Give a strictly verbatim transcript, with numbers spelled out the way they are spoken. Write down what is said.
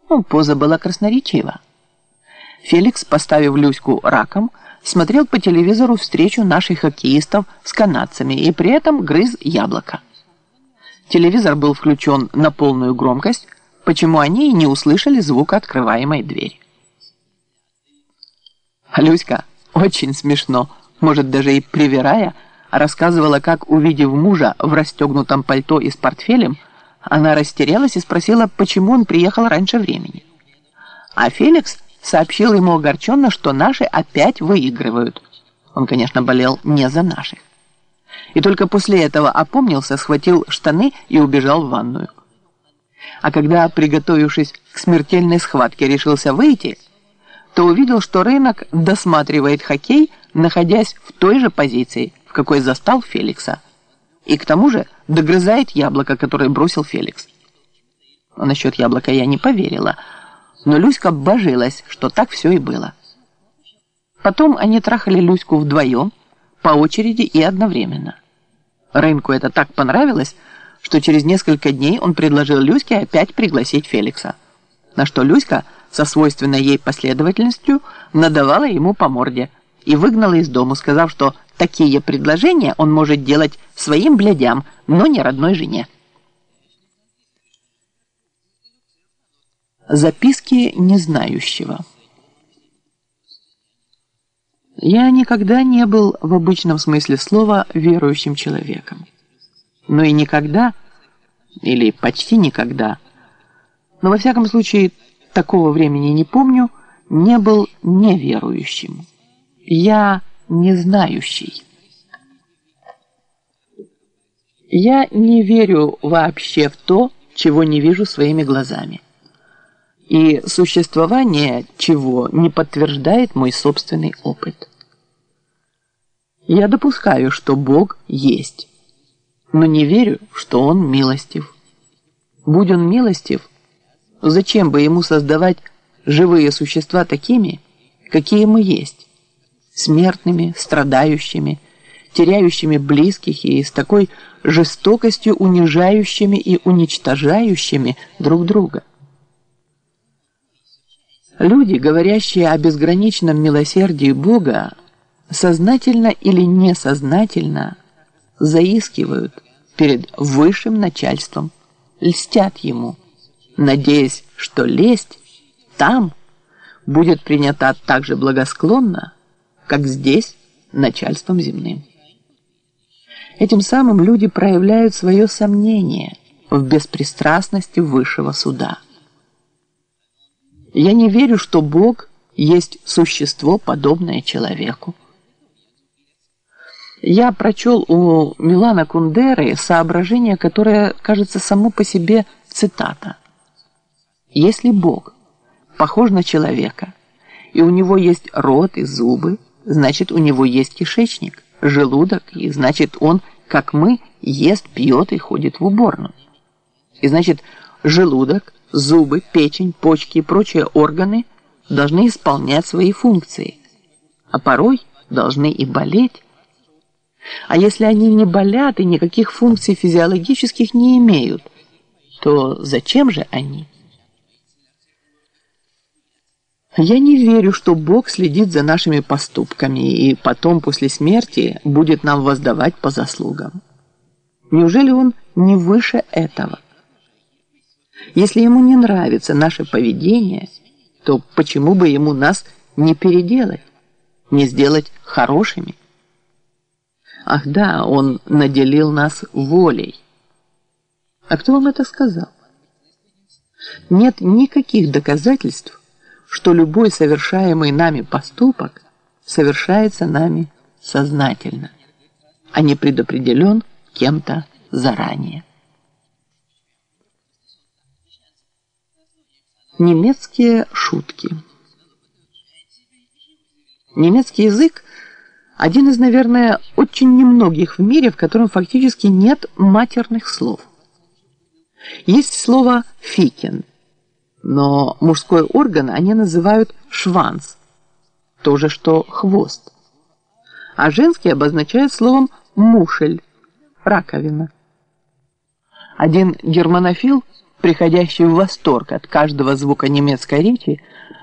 Ну, поза была красноречива. Феликс, поставив Люську раком, смотрел по телевизору встречу наших хоккеистов с канадцами и при этом грыз яблоко. Телевизор был включен на полную громкость, почему они и не услышали звука открываемой двери. Люська очень смешно, может даже и привирая, рассказывала, как, увидев мужа в расстегнутом пальто и с портфелем, она растерялась и спросила, почему он приехал раньше времени. А Феликс сообщил ему огорченно, что наши опять выигрывают. Он, конечно, болел не за наших. И только после этого опомнился, схватил штаны и убежал в ванную. А когда, приготовившись к смертельной схватке, решился выйти, то увидел, что рынок досматривает хоккей, находясь в той же позиции, в какой застал Феликса. И к тому же догрызает яблоко, которое бросил Феликс. Насчет яблока я не поверила, но Люська божилась, что так все и было. Потом они трахали Люську вдвоем, по очереди и одновременно. Рынку это так понравилось, что через несколько дней он предложил Люське опять пригласить Феликса, на что Люська со свойственной ей последовательностью надавала ему по морде и выгнала из дому, сказав, что такие предложения он может делать своим блядям, но не родной жене. Записки незнающего. Я никогда не был в обычном смысле слова верующим человеком. Но и никогда, или почти никогда, но во всяком случае такого времени не помню, не был неверующим. Я не знающий. Я не верю вообще в то, чего не вижу своими глазами. И существование чего не подтверждает мой собственный опыт. Я допускаю, что Бог есть, но не верю, что Он милостив. Будь Он милостив, зачем бы Ему создавать живые существа такими, какие мы есть, смертными, страдающими, теряющими близких и с такой жестокостью унижающими и уничтожающими друг друга. Люди, говорящие о безграничном милосердии Бога, сознательно или несознательно заискивают перед высшим начальством, льстят ему, надеясь, что лесть там будет принята так же благосклонно, как здесь начальством земным. Этим самым люди проявляют свое сомнение в беспристрастности высшего суда. Я не верю, что Бог есть существо, подобное человеку. Я прочел у Милана Кундеры соображение, которое кажется само по себе цитата. Если Бог похож на человека, и у него есть рот и зубы, значит, у него есть кишечник, желудок, и значит, он, как мы, ест, пьет и ходит в уборную. И значит, желудок, зубы, печень, почки и прочие органы должны исполнять свои функции, а порой должны и болеть. А если они не болят и никаких функций физиологических не имеют, то зачем же они? Я не верю, что Бог следит за нашими поступками и потом, после смерти, будет нам воздавать по заслугам. Неужели Он не выше этого? Если Ему не нравится наше поведение, то почему бы Ему нас не переделать, не сделать хорошими? Ах да, Он наделил нас волей. А кто вам это сказал? Нет никаких доказательств, что любой совершаемый нами поступок совершается нами сознательно, а не предопределен кем-то заранее. Немецкие шутки. Немецкий язык – один из, наверное, очень немногих в мире, в котором фактически нет матерных слов. Есть слово «фикен», но мужской орган они называют «шванц», то же, что «хвост», а женский обозначают словом «мушель», «раковина». Один германофил приходящий в восторг от каждого звука немецкой речи,